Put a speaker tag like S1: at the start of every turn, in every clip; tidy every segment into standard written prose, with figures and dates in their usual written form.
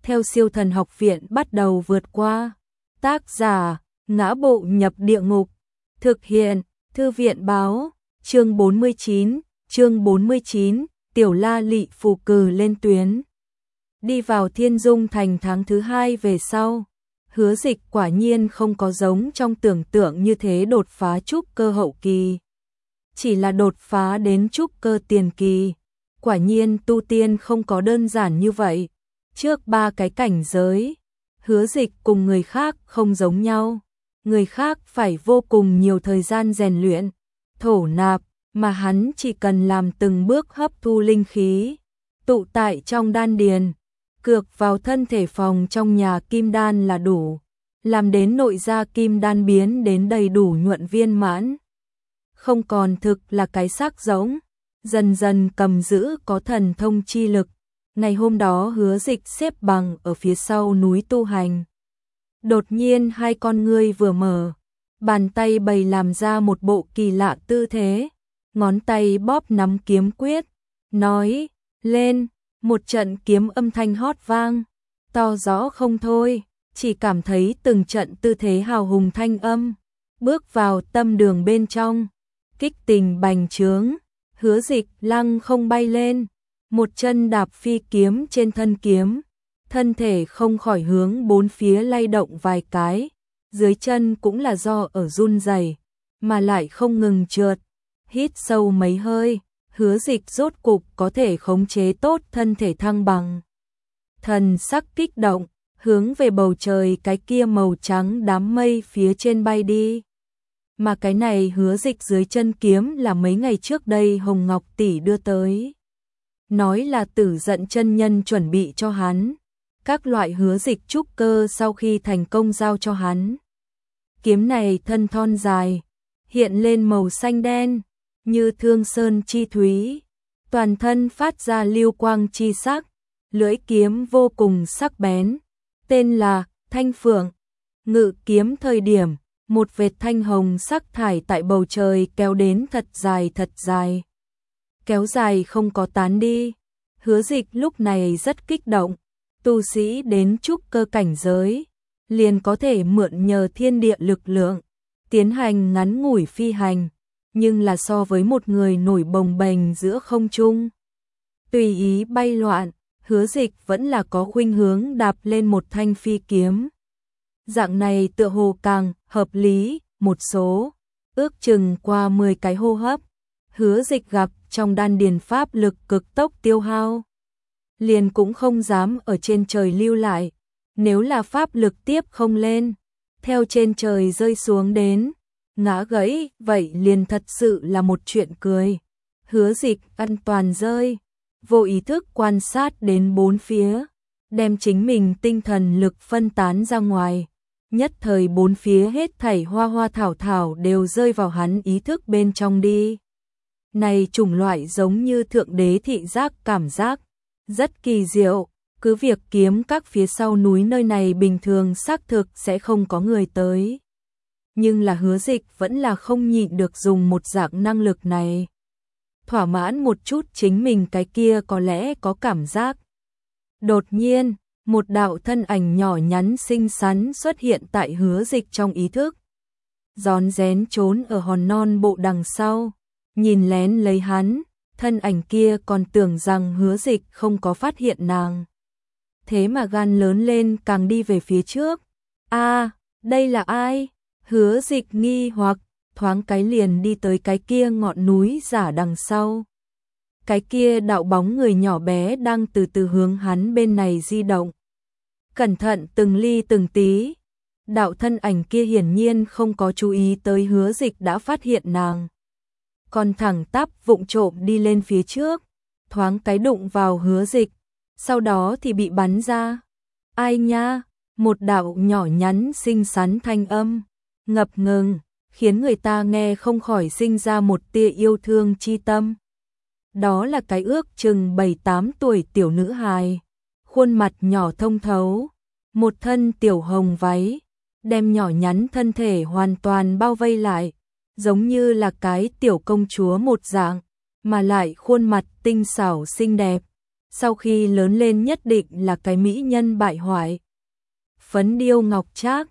S1: theo Siêu Thần Học Viện bắt đầu vượt qua. Tác giả: Ngã Bộ Nhập Địa Ngục. Thực hiện: Thư viện báo. Chương 49, Tiểu La Lị phù cử lên tuyến. Đi vào Thiên Dung Thành tháng thứ 2 về sau, Hứa Dịch quả nhiên không có giống trong tưởng tượng như thế đột phá trúc cơ hậu kỳ. Chỉ là đột phá đến trúc cơ tiền kỳ. Quả nhiên tu tiên không có đơn giản như vậy. Trước 3 cái cảnh giới, Hứa Dịch cùng người khác không giống nhau. Người khác phải vô cùng nhiều thời gian rèn luyện, thổ nạp, mà hắn chỉ cần làm từng bước hấp thu linh khí, tụ tại trong đan điền, cược vào thân thể phòng trong nhà kim đan là đủ, làm đến nội gia kim đan biến đến đầy đủ nhuận viên mãn. Không còn thực là cái xác giống, dần dần cầm giữ có thần thông chi lực. Ngày hôm đó Hứa Dịch xếp bằng ở phía sau núi tu hành. Đột nhiên hai con ngươi vừa mở, bàn tay bày làm ra một bộ kỳ lạ tư thế, ngón tay bóp nắm kiếm quyết, nói, lên, một trận kiếm âm thanh hót vang, to rõ không thôi, chỉ cảm thấy từng trận tư thế hào hùng thanh âm, bước vào tâm đường bên trong, kích tình bành trướng, Hứa Dịch lăng không bay lên, một chân đạp phi kiếm trên thân kiếm, thân thể không khỏi hướng bốn phía lay động vài cái, dưới chân cũng là do ở run rẩy, mà lại không ngừng trượt. Hít sâu mấy hơi, Hứa Dịch rốt cục có thể khống chế tốt thân thể thăng bằng. Thần sắc kích động, hướng về bầu trời cái kia màu trắng đám mây phía trên bay đi. Mà cái này Hứa Dịch dưới chân kiếm là mấy ngày trước đây Hồng Ngọc tỷ đưa tới. Nói là Tử Giận chân nhân chuẩn bị cho hắn. Các loại Hứa Dịch trúc cơ sau khi thành công giao cho hắn. Kiếm này thân thon dài, hiện lên màu xanh đen, như thương sơn chi thúy, toàn thân phát ra lưu quang chi sắc, lưỡi kiếm vô cùng sắc bén, tên là Thanh Phượng. Ngự kiếm thời điểm, một vệt thanh hồng sắc thải tại bầu trời kéo đến thật dài, kéo dài không có tán đi. Hứa Dịch lúc này rất kích động, tu sĩ đến trúc cơ cảnh giới, liền có thể mượn nhờ thiên địa lực lượng, tiến hành ngắn ngủi phi hành, nhưng là so với một người nổi bồng bềnh giữa không trung, tùy ý bay loạn, Hứa Dịch vẫn là có khuynh hướng đạp lên một thanh phi kiếm. Dạng này tựa hồ càng hợp lý một số, ước chừng qua 10 cái hô hấp, Hứa Dịch gặp trong đan điền pháp lực cực tốc tiêu hao, liền cũng không dám ở trên trời lưu lại, nếu là pháp lực tiếp không lên, theo trên trời rơi xuống đến, ngã gãy, vậy liền thật sự là một chuyện cười. Hứa Dịch an toàn rơi, vô ý thức quan sát đến bốn phía, đem chính mình tinh thần lực phân tán ra ngoài, nhất thời bốn phía hết thảy hoa hoa thảo thảo đều rơi vào hắn ý thức bên trong đi. Này chủng loại giống như thượng đế thị giác cảm giác, rất kỳ diệu, cứ việc kiếm các phía sau núi nơi này bình thường xác thực sẽ không có người tới. Nhưng là Hứa Dịch vẫn là không nhịn được dùng một dạng năng lực này. Thỏa mãn một chút chính mình cái kia có lẽ có cảm giác. Đột nhiên, một đạo thân ảnh nhỏ nhắn xinh xắn xuất hiện tại Hứa Dịch trong ý thức. Rón rén trốn ở hòn non bộ đằng sau, nhìn lén lấy hắn, thân ảnh kia còn tưởng rằng Hứa Dịch không có phát hiện nàng. Thế mà gan lớn lên càng đi về phía trước. A, đây là ai? Hứa Dịch nghi hoặc, thoáng cái liền đi tới cái kia ngọn núi giả đằng sau. Cái kia đạo bóng người nhỏ bé đang từ từ hướng hắn bên này di động. Cẩn thận từng ly từng tí. Đạo thân ảnh kia hiển nhiên không có chú ý tới Hứa Dịch đã phát hiện nàng. Còn thẳng tắp vụng trộm đi lên phía trước, thoáng cái đụng vào Hứa Dịch, sau đó thì bị bắn ra. Ai nha, một đạo nhỏ nhắn xinh xắn thanh âm, ngập ngừng, khiến người ta nghe không khỏi sinh ra một tia yêu thương chi tâm. Đó là cái ước chừng 7-8 tuổi tiểu nữ hài, khuôn mặt nhỏ thông thấu, một thân tiểu hồng váy, đem nhỏ nhắn thân thể hoàn toàn bao vây lại, giống như là cái tiểu công chúa một dạng, mà lại khuôn mặt tinh xảo xinh đẹp, sau khi lớn lên nhất định là cái mỹ nhân bại hoại. Phấn điêu ngọc trác,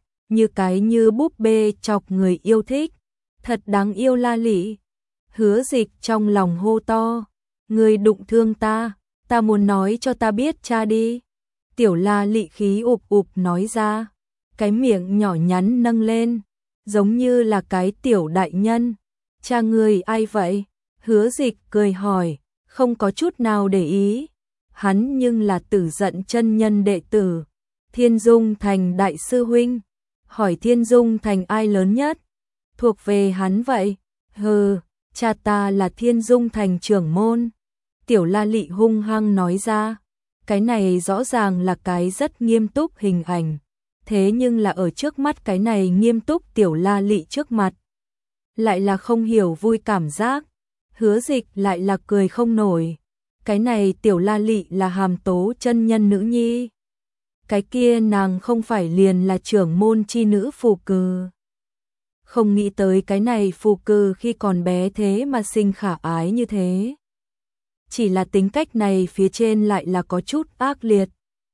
S1: như búp bê chọc người yêu thích, thật đáng yêu La Lị. Hứa Dịch trong lòng hô to, ngươi đụng thương ta muốn nói cho ta biết cha đi. Tiểu La Lị khí ụp ụp nói ra, cái miệng nhỏ nhắn nâng lên, giống như là cái tiểu đại nhân. Cha ngươi ai vậy? Hứa Dịch cười hỏi, không có chút nào để ý. Hắn nhưng là Tử Dận chân nhân đệ tử, Thiên Dung Thành đại sư huynh. Hỏi Thiên Dung Thành ai lớn nhất? Thuộc về hắn vậy. Hừ, cha ta là Thiên Dung Thành trưởng môn. Tiểu La Lị hung hăng nói ra. Cái này rõ ràng là cái rất nghiêm túc hình ảnh. Thế nhưng là ở trước mắt cái này nghiêm túc Tiểu La Lị trước mặt, lại là không hiểu vui cảm giác. Hứa Dịch lại là cười không nổi. Cái này Tiểu La Lị là Hàm Tố chân nhân nữ nhi. Cái kia nàng không phải liền là trưởng môn chi nữ Phù Cừ. Không nghĩ tới cái này Phù Cừ khi còn bé thế mà xinh khả ái như thế. Chỉ là tính cách này phía trên lại là có chút ác liệt.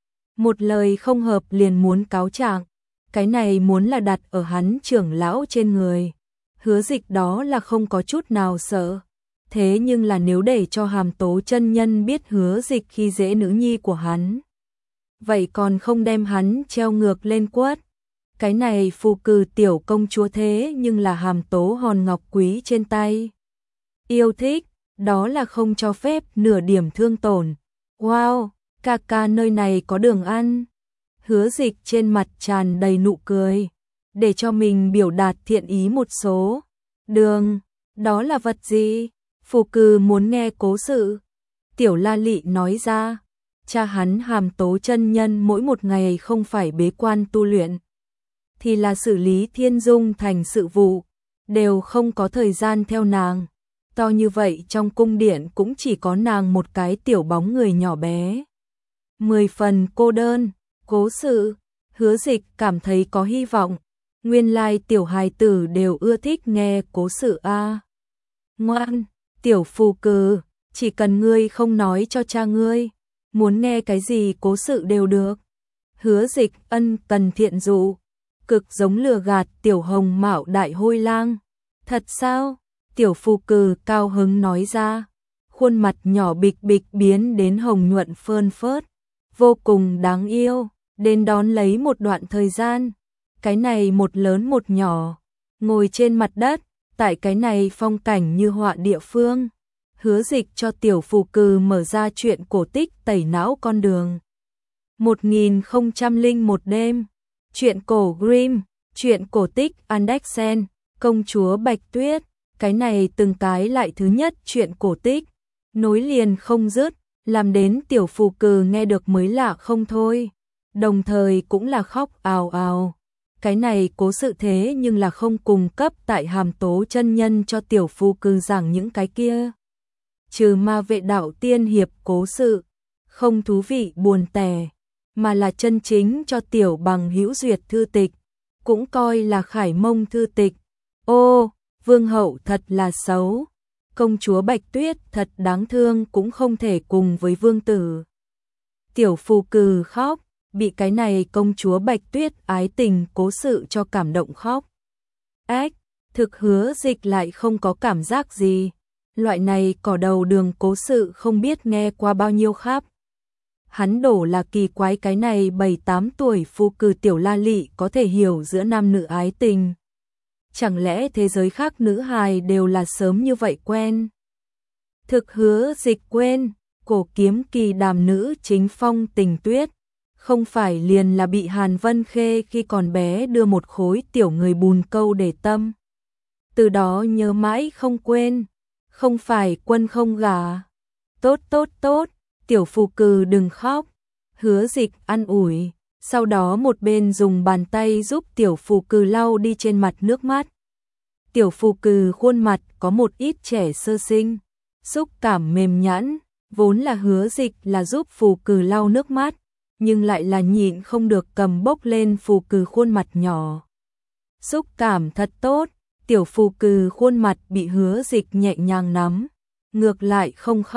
S1: Một lời không hợp liền muốn cáo trạng. Cái này muốn là đặt ở hắn trưởng lão trên người. Hứa Dịch đó là không có chút nào sợ. Thế nhưng là nếu để cho Hàm Tố chân nhân biết Hứa Dịch khi dễ nữ nhi của hắn, vậy còn không đem hắn treo ngược lên quất. Cái này Phù Cừ tiểu công chúa thế nhưng là Hàm Tố hòn ngọc quý trên tay. Yêu thích, đó là không cho phép nửa điểm thương tổn. Wow, ca ca nơi này có đường ăn. Hứa Dịch trên mặt tràn đầy nụ cười, để cho mình biểu đạt thiện ý một số. Đường, đó là vật gì? Phù Cừ muốn nghe cố sự. Tiểu La Lị nói ra, cha hắn Hàm Tố chân nhân mỗi một ngày không phải bế quan tu luyện, thì là xử lý Thiên Dung Thành sự vụ, đều không có thời gian theo nàng. To như vậy trong cung điện cũng chỉ có nàng một cái tiểu bóng người nhỏ bé. 10 phần cô đơn, cố sự. Hứa Dịch cảm thấy có hy vọng. Nguyên lai tiểu hài tử đều ưa thích nghe cố sự a. Ngoan, tiểu Phù Cừ, chỉ cần ngươi không nói cho cha ngươi, muốn nghe cái gì cố sự đều được. Hứa Dịch ân cần thiện dụ, cực giống lừa gạt tiểu hồng mạo đại hôi lang. Thật sao? Tiểu Phù Cừ cao hứng nói ra, khuôn mặt nhỏ bịch bịch biến đến hồng nhuận phơn phớt, vô cùng đáng yêu. Đến đón lấy một đoạn thời gian, cái này một lớn một nhỏ, ngồi trên mặt đất, tại cái này phong cảnh như họa địa phương. Hứa Dịch cho tiểu Phù Cừ mở ra chuyện cổ tích tẩy não con đường. 1001 đêm, chuyện cổ Grimm, chuyện cổ tích Andersen, công chúa Bạch Tuyết. Cái này từng cái lại thứ nhất chuyện cổ tích, nối liền không dứt, làm đến tiểu Phù Cừ nghe được mới lạ không thôi, đồng thời cũng là khóc ào ào. Cái này cố sự thế nhưng là không cung cấp tại Hàm Tố chân nhân cho tiểu Phù Cừ giảng những cái kia. Trừ Ma Vệ Đạo tiên hiệp cố sự, không thú vị buồn tẻ, mà là chân chính cho tiểu bằng hữu duyệt thư tịch, cũng coi là khải mông thư tịch. Ô, vương hậu thật là xấu, công chúa Bạch Tuyết thật đáng thương cũng không thể cùng với vương tử. Tiểu Phù Cừ khóc, bị cái này công chúa Bạch Tuyết ái tình cố sự cho cảm động khóc. Ách, thực Hứa Dịch lại không có cảm giác gì. Loại này cỏ đầu đường cố sự không biết nghe qua bao nhiêu khắp. Hắn đổ là kỳ quái cái này 7-8 tuổi Phù Cừ tiểu La Lị có thể hiểu giữa nam nữ ái tình. Chẳng lẽ thế giới khác nữ hài đều là sớm như vậy quen? Thực Hứa Dịch quên, cổ kiếm kỳ đàm nữ chính Phong Tình Tuyết, không phải liền là bị Hàn Vân Khê khi còn bé đưa một khối tiểu người bùn câu để tâm. Từ đó nhớ mãi không quên, không phải quân không gả. Tốt tốt tốt, tiểu Phù Cừ đừng khóc. Hứa Dịch an ủi, sau đó một bên dùng bàn tay giúp tiểu Phù Cừ lau đi trên mặt nước mắt. Tiểu Phù Cừ khuôn mặt có một ít trẻ sơ sinh, xúc cảm mềm nhẵn, vốn là Hứa Dịch là giúp Phù Cừ lau nước mắt, nhưng lại là nhịn không được cầm bốc lên Phù Cừ khuôn mặt nhỏ. Xúc cảm thật tốt, tiểu Phù Cừ khuôn mặt bị Hứa Dịch nhẹ nhàng nắm, ngược lại không khóc,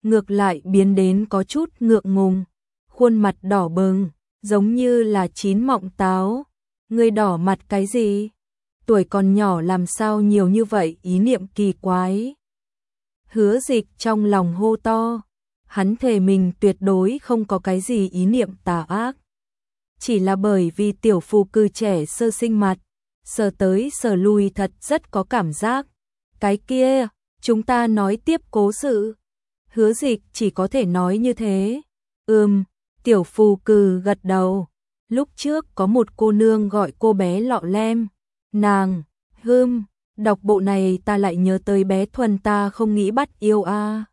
S1: ngược lại biến đến có chút ngượng ngùng, khuôn mặt đỏ bừng, giống như là chín mọng táo. Ngươi đỏ mặt cái gì? Tuổi còn nhỏ làm sao nhiều như vậy ý niệm kỳ quái. Hứa Dịch trong lòng hô to, hắn thề mình tuyệt đối không có cái gì ý niệm tà ác. Chỉ là bởi vì tiểu phù cư trẻ sơ sinh mặt, sờ tới sờ lui thật rất có cảm giác. Cái kia, chúng ta nói tiếp cố sự. Hứa Dịch chỉ có thể nói như thế. Tiểu phù cừ gật đầu. Lúc trước có một cô nương gọi cô bé Lọ Lem. Nàng, đọc bộ này ta lại nhớ tới bé Thuần ta không nghĩ bắt yêu a.